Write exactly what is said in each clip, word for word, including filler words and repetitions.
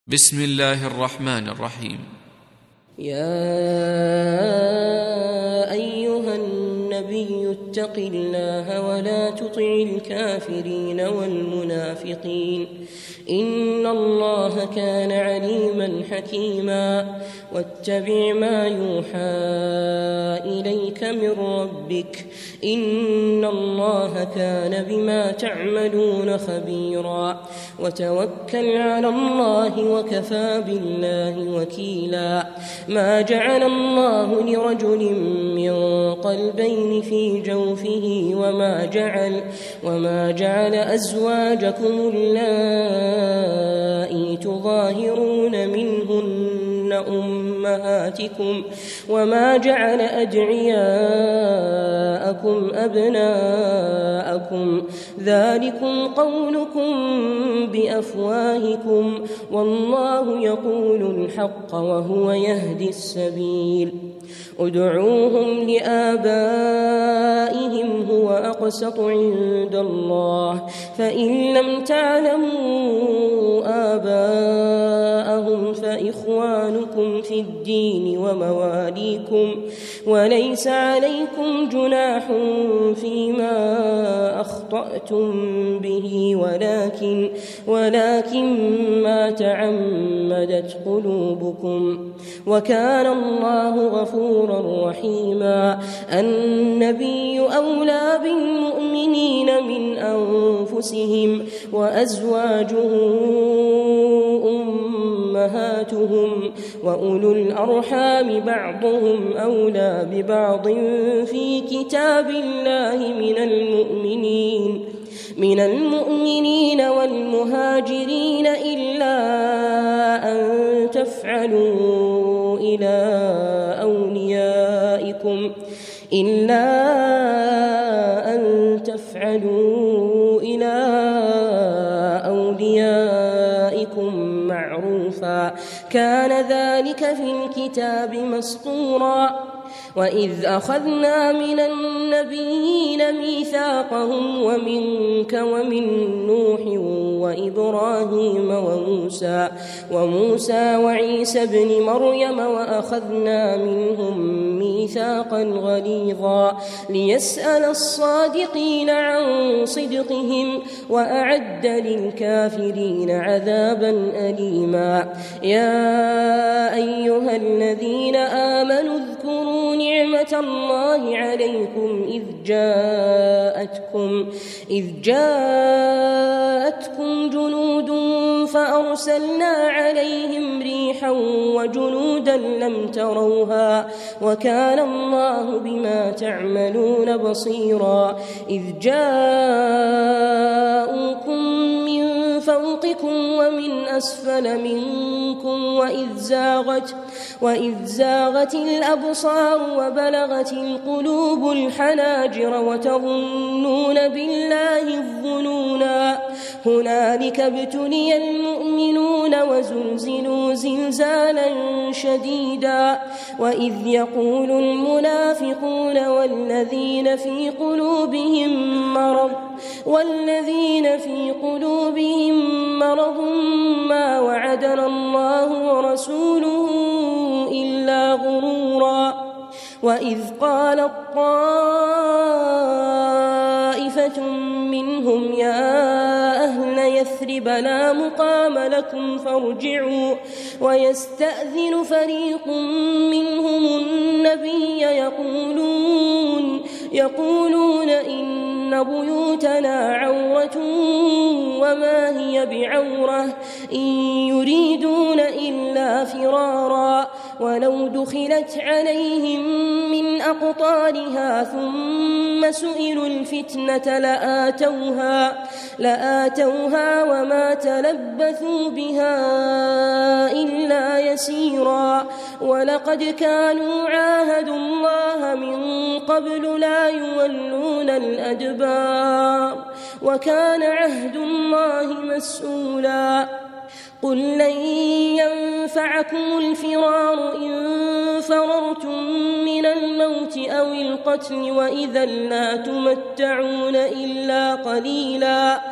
بسم الله الرحمن الرحيم. يا أيها النبي اتق الله ولا تطع الكافرين والمنافقين إن الله كان عليما حكيما واتبع ما يوحى إليك من ربك إن الله كان بما تعملون خبيرا وتوكل على الله وكفى بالله وكيلا ما جعل الله لرجل من قلبين في جوفه وما جعل وما جعل أزواجكم اللائي تظاهرون منهن أمهاتكم وما جعل أدعياءكم أبناءكم ذلكم قولكم بأفواهكم والله يقول الحق وهو يهدي السبيل ادعوهم لآبائهم هو أقسط عند الله فإن لم تعلموا آباءهم فإخوانكم في الدين ومواليكم وليس عليكم جناح فيما أخطأتم به ولكن ولكن ما تعمدت قلوبكم وكان الله غفورا رحيما النبي أولى بالمؤمنين من أنفسهم وأزواجه أمهاتهم وأولو الأرحام بعضهم أولى ببعض في كتاب الله من المؤمنين من المؤمنين والمهاجرين إلا أن تفعلوا إلى أوليائكم إلا أن تفعلوا إلى أوليائكم معروفا كان ذلك في الكتاب مسطورا وإذ أخذنا من النبيين ميثاقهم ومنك ومن نوح وإبراهيم وموسى وموسى وعيسى ابن مريم وأخذنا منهم ميثاقا غليظا ليسأل الصادقين عن صدقهم وأعد للكافرين عذابا أليما يا أيها الذين آمنوا اذكروا نعمة الله عليكم إذ جاءتكم إذ جاءتكم جنود فأرسلنا عليهم ريحا وجنودا لم تروها وكان الله بما تعملون بصيرا إذ جاءوكم من فوقكم ومن أسفل منكم وإذ زاغت وإذ زاغت الأبصار وبلغت القلوب الحناجر وتظنون بالله الظنونا هنالك ابتلي المؤمنون وزلزلوا زلزالا شديدا وإذ يقول المنافقون والذين في قلوبهم مرض والذين في قلوبهم مرض ما وعدنا الله ورسوله إلا غرورا وإذ قالت طائفة منهم يا أهل يثرب لا مقام لكم فارجعوا ويستأذن فريق منهم النبي يقولون يقولون إن بيوتنا عورة وما هي بعورة إن يريدون إلا فرارا ولو دخلت عليهم من أقطارها ثم سئلوا الفتنة لآتوها لآتوها وما تلبثوا بها إلا يسيرا ولقد كانوا عاهدوا الله من قبل لا يولون الأدبار وكان عهد الله مسؤولا قل لن ينفعكم الفرار إن فررتم من الموت أو القتل وإذا لا تمتعون إلا قليلا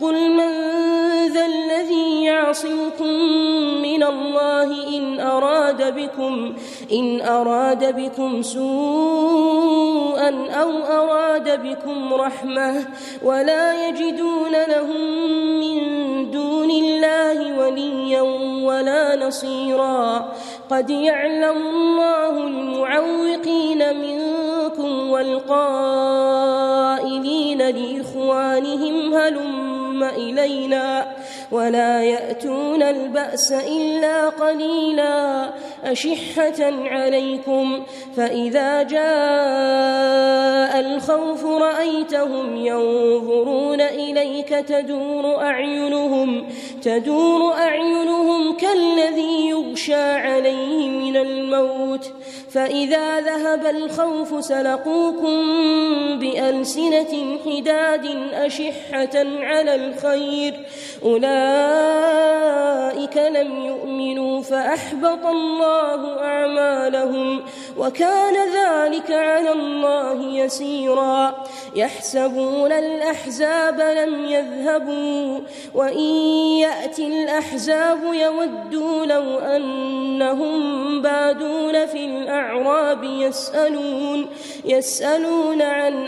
قل من ذا الذي يعصمكم من الله إن أراد بكم إن أراد بكم سوءا أو أراد بكم رحمة ولا يجدون لهم من دون الله وليا ولا نصيرا قد يعلم الله المعوقين منكم والقائلين لإخوانهم هلم إلينا ولا يأتون البأس إلا قليلا أشحة عليكم فإذا جاء الخوف رأيتهم ينظرون إليك تدور أعينهم تدور أعينهم كالذي يغشى عليه من الموت فإذا ذهب الخوف سلقوكم بألسنة حداد أشحة على الخير أولئك لم يؤمنوا فأحبط الله أعمالهم وكان ذلك على الله يسيرا يحسبون الأحزاب لم يذهبوا وإن يأتي الأحزاب يودوا لو أنهم بادون في الأعراب يسألون يسألون عن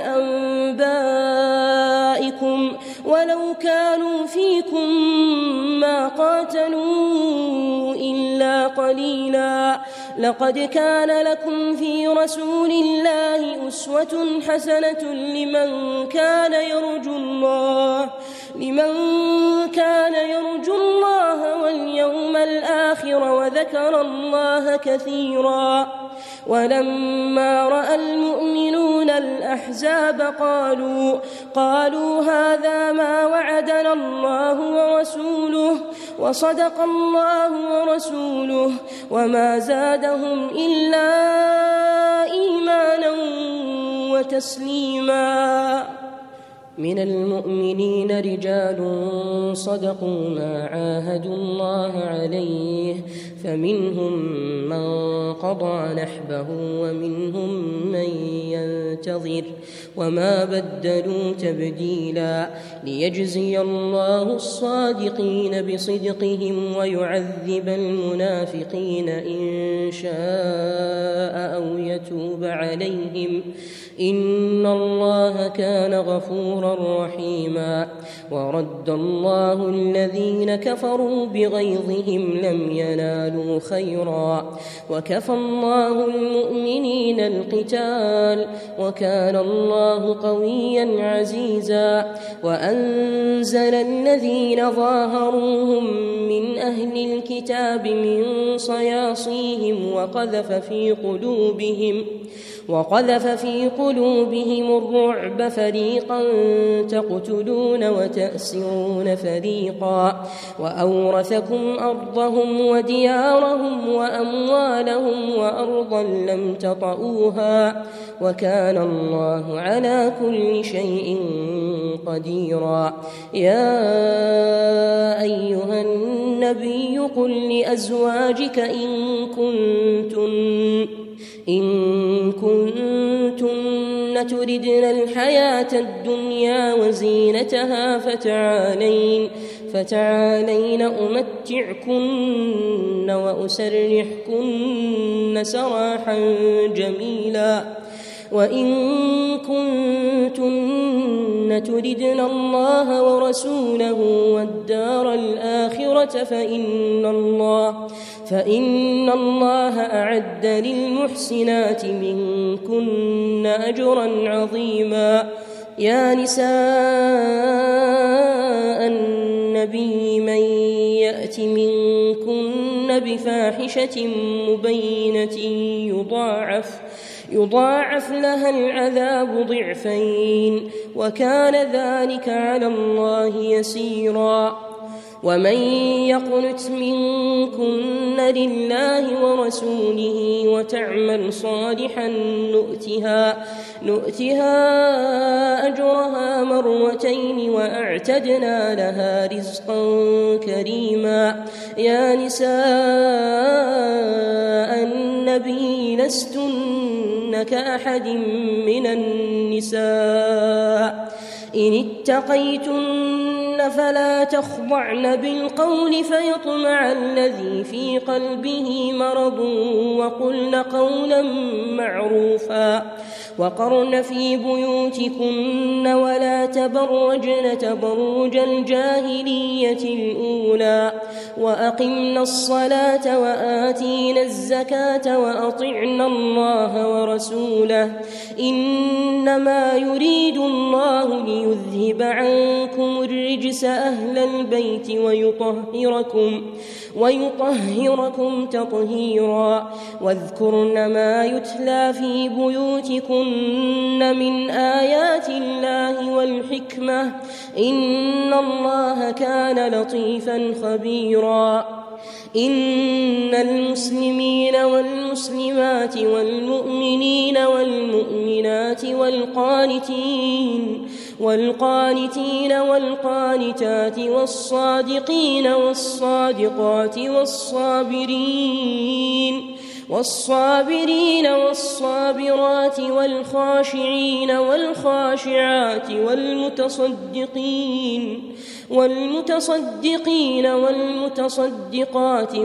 أنبائكم ولو كانوا فيكم ما قاتلوا إلا قليلا لقد كان لكم في رسول الله أسوة حسنة لمن كان يرجو الله لمن كان يرجو الله واليوم الآخر وذكر الله كثيرا ولما رأى المؤمنون الأحزاب قالوا قالوا هذا ما وعدنا الله ورسوله وصدق الله ورسوله وما زادهم إلا إيمانا وتسليما من المؤمنين رجال صدقوا ما عاهدوا الله عليه فمنهم من قضى نحبه ومنهم من ينتظر وما بدلوا تبديلا ليجزي الله الصادقين بصدقهم ويعذب المنافقين إن شاء أو يتوب عليهم إن الله كان غفورا رحيما ورد الله الذين كفروا بغيظهم لم ينالوا خيرا وكفى الله المؤمنين القتال وكان الله قويا عزيزا وأنزل الذين ظاهروهم من أهل الكتاب من صياصيهم وقذف في قلوبهم وقذف في قلوبهم الرعب فريقا تقتلون وتأسرون فريقا وأورثكم أرضهم وديارهم وأموالهم وأرضا لم تطئوها وكان الله على كل شيء قديرا يا أيها النبي قل لأزواجك إن كنتن إن كنتن تردن الحياة الدنيا وزينتها فتعالين فتعالين أمتعكن وأسرحكن سراحا جميلا وإن كنتن تردن الله ورسوله والدار الآخرة فإن الله فإن الله أعد للمحسنات منكن أجرا عظيما يا نساء النبي من يأت منكن بفاحشة مبينة يضاعف يضاعف لها العذاب ضعفين وكان ذلك على الله يسيرا ومن يقنت منكن لله ورسوله وتعمل صالحا نؤتها نؤتها أجرها مرتين وأعتدنا لها رزقا كريما يا نساء النبي لستن كأحد من النساء إن اتقيتن فلا تخضعن بالقول فيطمع الذي في قلبه مرض وقلن قولا معروفا وقرن في بيوتكن ولا تبرجن تبرج الجاهلية الأولى وأقمنا الصلاة وآتينا الزكاة وأطعنا الله ورسوله إنما يريد الله ليذهب عنكم الرجس أهل البيت ويطهركم ويطهركم تطهيرا واذكرن ما يتلى في بيوتكن من آيات الله والحكمة إن الله كان لطيفا خبيرا إن المسلمين والمسلمات والمؤمنين والمؤمنات والقانتين والقانتين والقانتات والصادقين والصادقات والصابرين والصابرين والصابرات والخاشعين والخاشعات والمتصدقين والمتصدقين والمتصدقات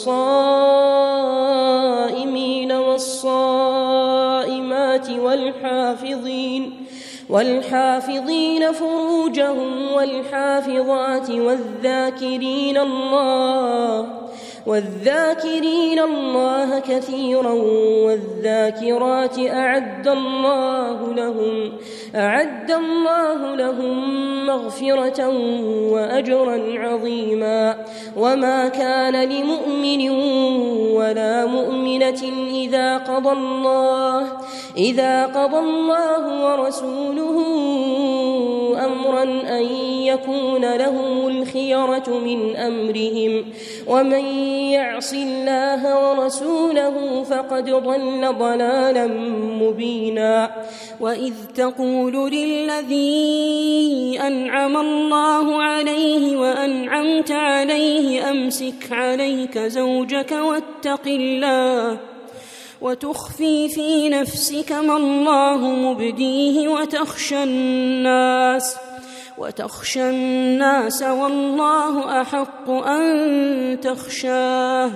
والصائمين والصائمات والحافظين والحافظين فروجهم والحافظات والذاكرين الله والذاكرين الله كثيرا والذاكرات أعد الله لهم أعد الله لهم مغفرة وأجرا عظيما وما كان لمؤمن ولا مؤمنة إذا قضى الله إذا قضى الله ورسوله أمرا أن يكون لهم الخيرة من أمرهم ومن يعص الله ورسوله فقد ضل ضلالا مبينا وإذ تقول للذي أنعم الله عليه وأنعمت عليه أمسك عليك زوجك واتق الله وتخفي في نفسك ما الله مبديه وتخشى الناس وتخشى الناس والله أحق أن تخشاه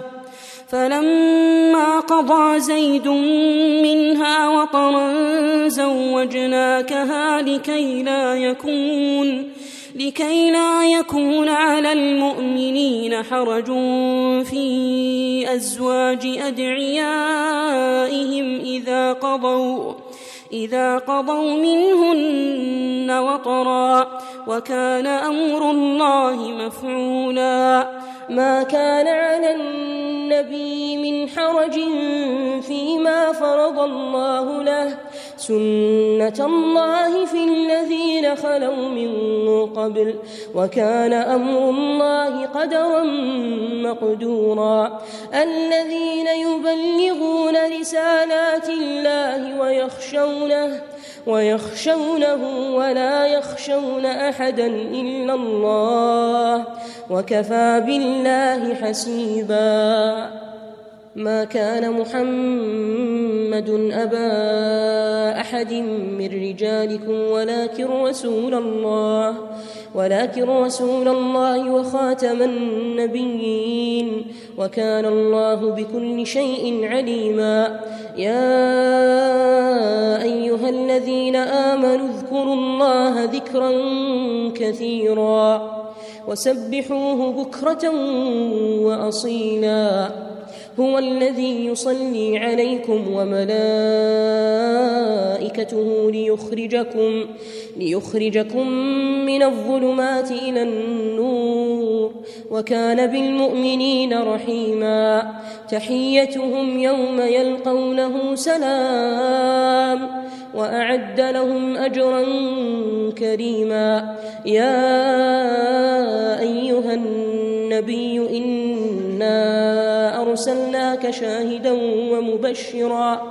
فلما قضى زيد منها وطرا زوجناكها لكي لا يكون لكي لا يكون على المؤمنين حرج في أزواج أدعيائهم إذا قضوا إذا قضوا منهن وطرا وكان أمر الله مفعولا ما كان على النبي من حرج فيما فرض الله له سنة الله في الذين خلوا من قبل وكان أمر الله قدرا مقدورا الذين يبلغون رسالات الله ويخشونه ويخشونه ولا يخشون أحدا إلا الله وكفى بالله حسيبا ما كان محمد أبا أحد من رجالكم ولكن رسول الله ولكن رسول الله وخاتم النبيين وكان الله بكل شيء عليما يا أيها الذين آمنوا اذكروا الله ذكرا كثيرا وسبحوه بكرة وأصيلا هو الذي يصلي عليكم وملائكته ليخرجكم ليخرجكم من الظلمات إلى النور وكان بالمؤمنين رحيما تحيتهم يوم يلقونه سلام وأعد لهم أجرا كريما يا أيها النبي إنا أرسلناك شاهدا ومبشرا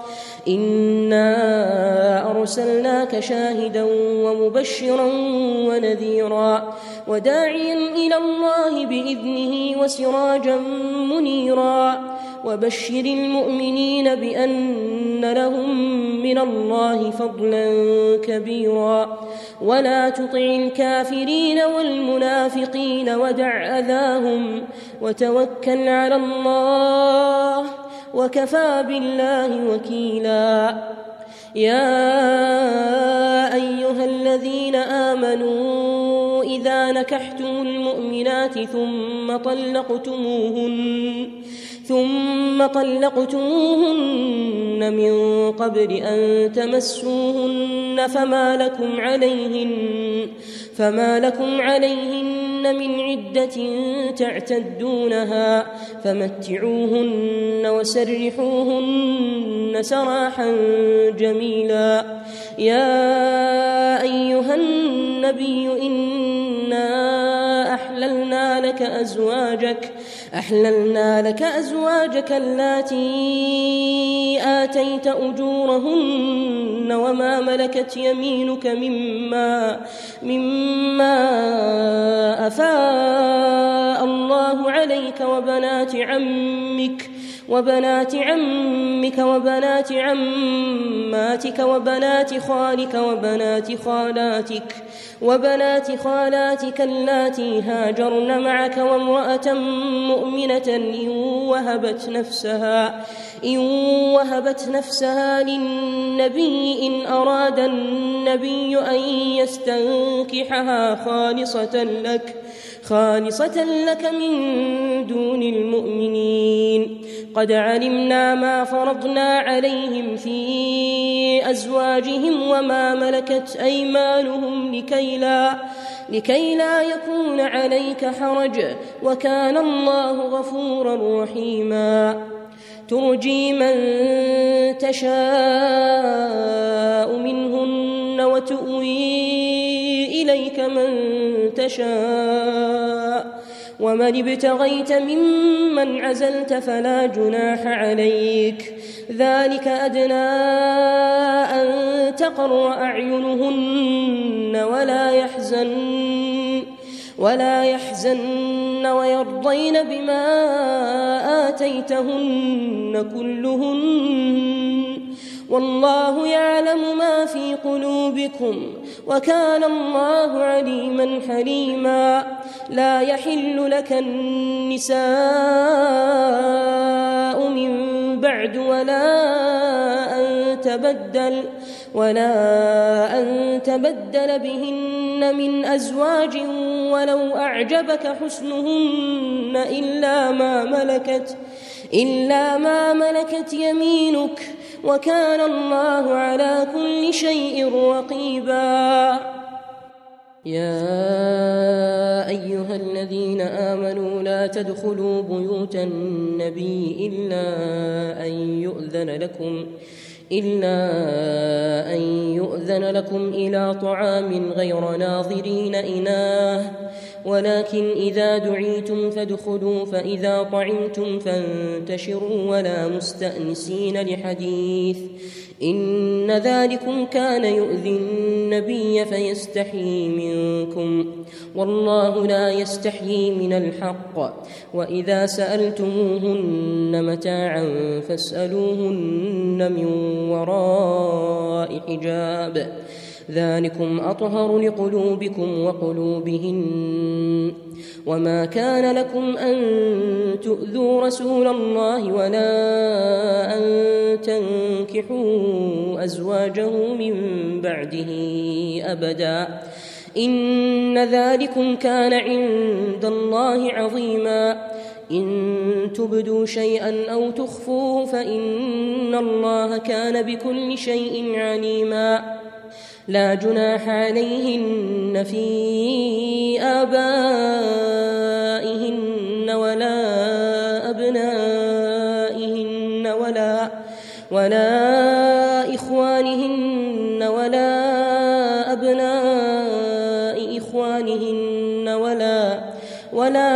إنا أرسلناك شاهدا ومبشرا ونذيرا وداعيا إلى الله بإذنه وسراجا منيرا وبشر المؤمنين بأن لهم من الله فضلا كبيرا ولا تطع الكافرين والمنافقين ودع أذاهم وتوكل على الله وكفى بالله وكيلا يا أيها الذين آمنوا إذا نكحتم المؤمنات ثم طلقتموهن ثم طلقتموهن من قبل أن تمسوهن فما لكم عليهن فما لكم عليهن من عدة تعتدونها فمتعوهن وسرحوهن سراحا جميلا يا أيها النبي إنا أحللنا لك أزواجك أحللنا لك أزواجك اللاتي آتيت أجورهن وما ملكت يمينك مما مما أفاء الله عليك وبنات عمك وبنات عمك وبنات عماتك وبنات خالك وبنات خالاتك وبنات خالاتك اللاتي هاجرن معك وامرأة مؤمنة إن وهبت نفسها إن وهبت نفسها للنبي إن أراد النبي أن يستنكحها خالصة لك خالصة لك من دون المؤمنين قد علمنا ما فرضنا عليهم في أزواجهم وما ملكت أيمانهم لكي لا, لكي لا يكون عليك حرج وكان الله غفورا رحيما ترجي من تشاء منهن وتؤوي إليك من تشاء ومن ابتغيت ممن عزلت فلا جناح عليك ذلك أدنى أن تقر أعينهن ولا يحزن ولا يحزن ويرضين بما آتيتهن كلهن والله يعلم ما في قلوبكم وكان الله عليما حليما لا يحل لك النساء من بعد ولا أن تبدل ولا أن تبدل بهن من أزواج ولو أعجبك حسنهن إلا ما ملكت إلا ما ملكت يمينك وكان الله على كل شيء رقيبا يا أيها الذين آمنوا لا تدخلوا بيوت النبي إلا أن يؤذن لكم إلا أن يؤذن لكم إلى طعام غير ناظرين إناه ولكن إذا دعيتم فادخلوا فإذا طعمتم فانتشروا ولا مستأنسين لحديث إن ذلكم كان يؤذي النبي فيستحيي منكم والله لا يستحيي من الحق وإذا سألتموهن متاعا فاسألوهن من وراء حجاب ذلكم أطهر لقلوبكم وقلوبهن وما كان لكم أن تؤذوا رسول الله ولا أن تنكحوا أزواجه من بعده أبدا إن ذلكم كان عند الله عظيما إن تبدوا شيئا أو تخفوه فإن الله كان بكل شيء عليما لا جناح عليهن في آبائهن ولا أبنائهن ولا ولا إخوانهن ولا أبناء إخوانهن ولا ولا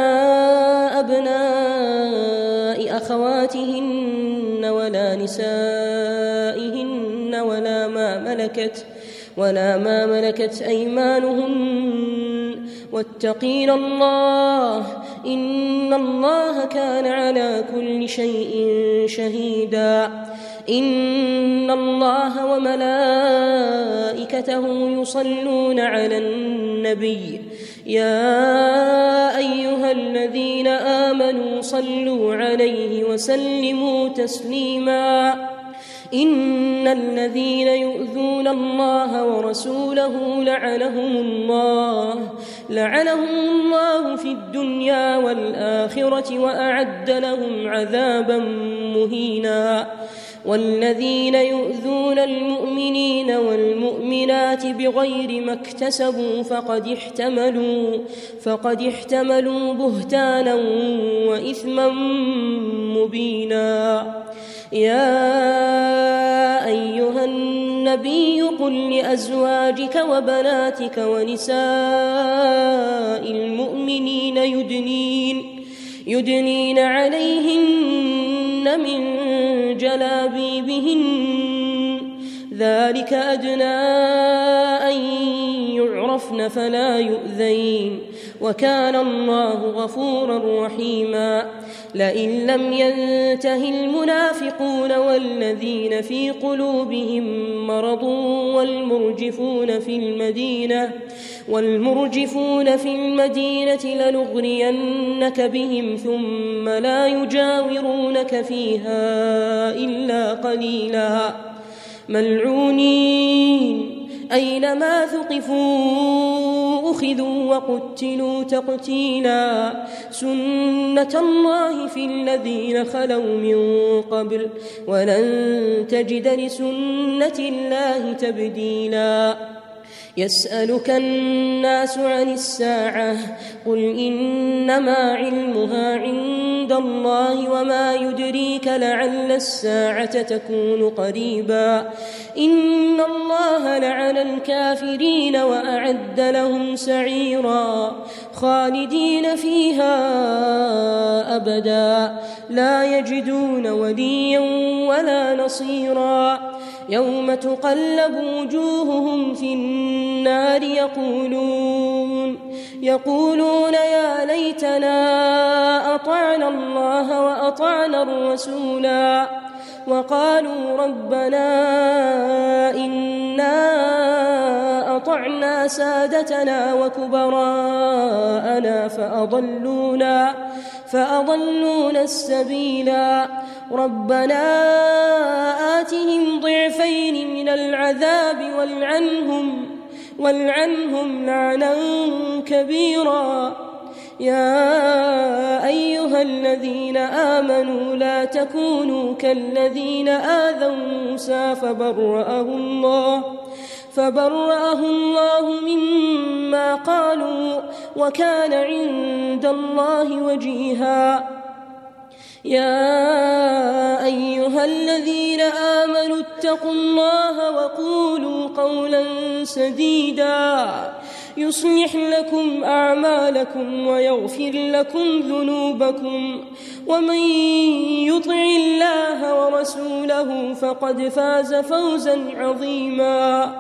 أبناء أخواتهن ولا نسائهن ولا ما ملكت ولا ما ملكت أيمانهن واتقين الله إن الله كان على كل شيء شهيدا إن الله وملائكته يصلون على النبي يا أيها الذين آمنوا صلوا عليه وسلموا تسليما إن الذين يؤذون الله ورسوله لعنهم الله لعنهم الله في الدنيا والآخرة وأعد لهم عذابا مهينا والذين يؤذون المؤمنين والمؤمنات بغير ما اكتسبوا فقد احتملوا فقد احتملوا بهتانا وإثما مبينا يا أيها النبي قل لأزواجك وبناتك ونساء المؤمنين يدنين يدنين عليهن من جلابيبهن ذلك أدنى أن يعرفن فلا يؤذين وكان الله غفورا رحيما لئن لم ينته المنافقون والذين في قلوبهم مرض والمرجفون في المدينة والمرجفون في المدينة لنغرينك بهم ثم لا يجاورونك فيها إلا قليلا ملعونين أينما ثقفوا أخذوا وقتلوا تقتيلا سنة الله في الذين خلوا من قبل ولن تجد لسنة الله تبديلا يسألك الناس عن الساعة قل إنما علمها عند الله وما يدريك لعل الساعة تكون قريبا إن الله لعن الكافرين وأعد لهم سعيرا خالدين فيها أبدا لا يجدون وليا ولا نصيرا يوم تقلب وجوههم في النار يقولون يقولون يا ليتنا أطعنا الله وأطعنا الرسولا وقالوا ربنا إنا أطعنا سادتنا وكبراءنا فأضلونا فأضلونا السبيلا ربنا آتهم ضعفين من العذاب والعنهم والعنهم لعنا كبيرا يا أيها الذين آمنوا لا تكونوا كالذين آذوا موسى فبرأه الله فبرأه الله مما قالوا وكان عند الله وجيها يا أيها الذين آمنوا اتقوا الله وقولوا قولا سديدا يصلح لكم أعمالكم ويغفر لكم ذنوبكم ومن يطع الله ورسوله فقد فاز فوزا عظيما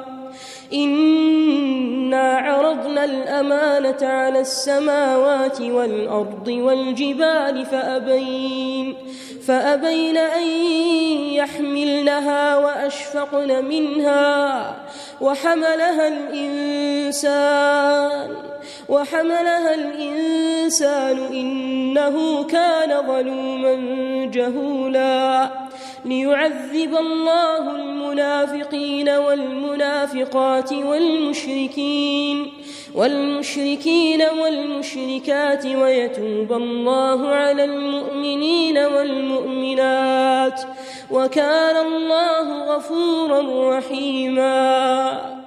إنا عرضنا الأمانة على السماوات والأرض والجبال فأبين فأبين أن يحملنها وأشفقن منها وحملها الإنسان وحملها الإنسان إنه كان ظلوما جهولا ليعذب الله المنافقين والمنافقات والمشركين والمشركين والمشركات ويتوب الله على المؤمنين والمؤمنات وكان الله غفورا رحيما.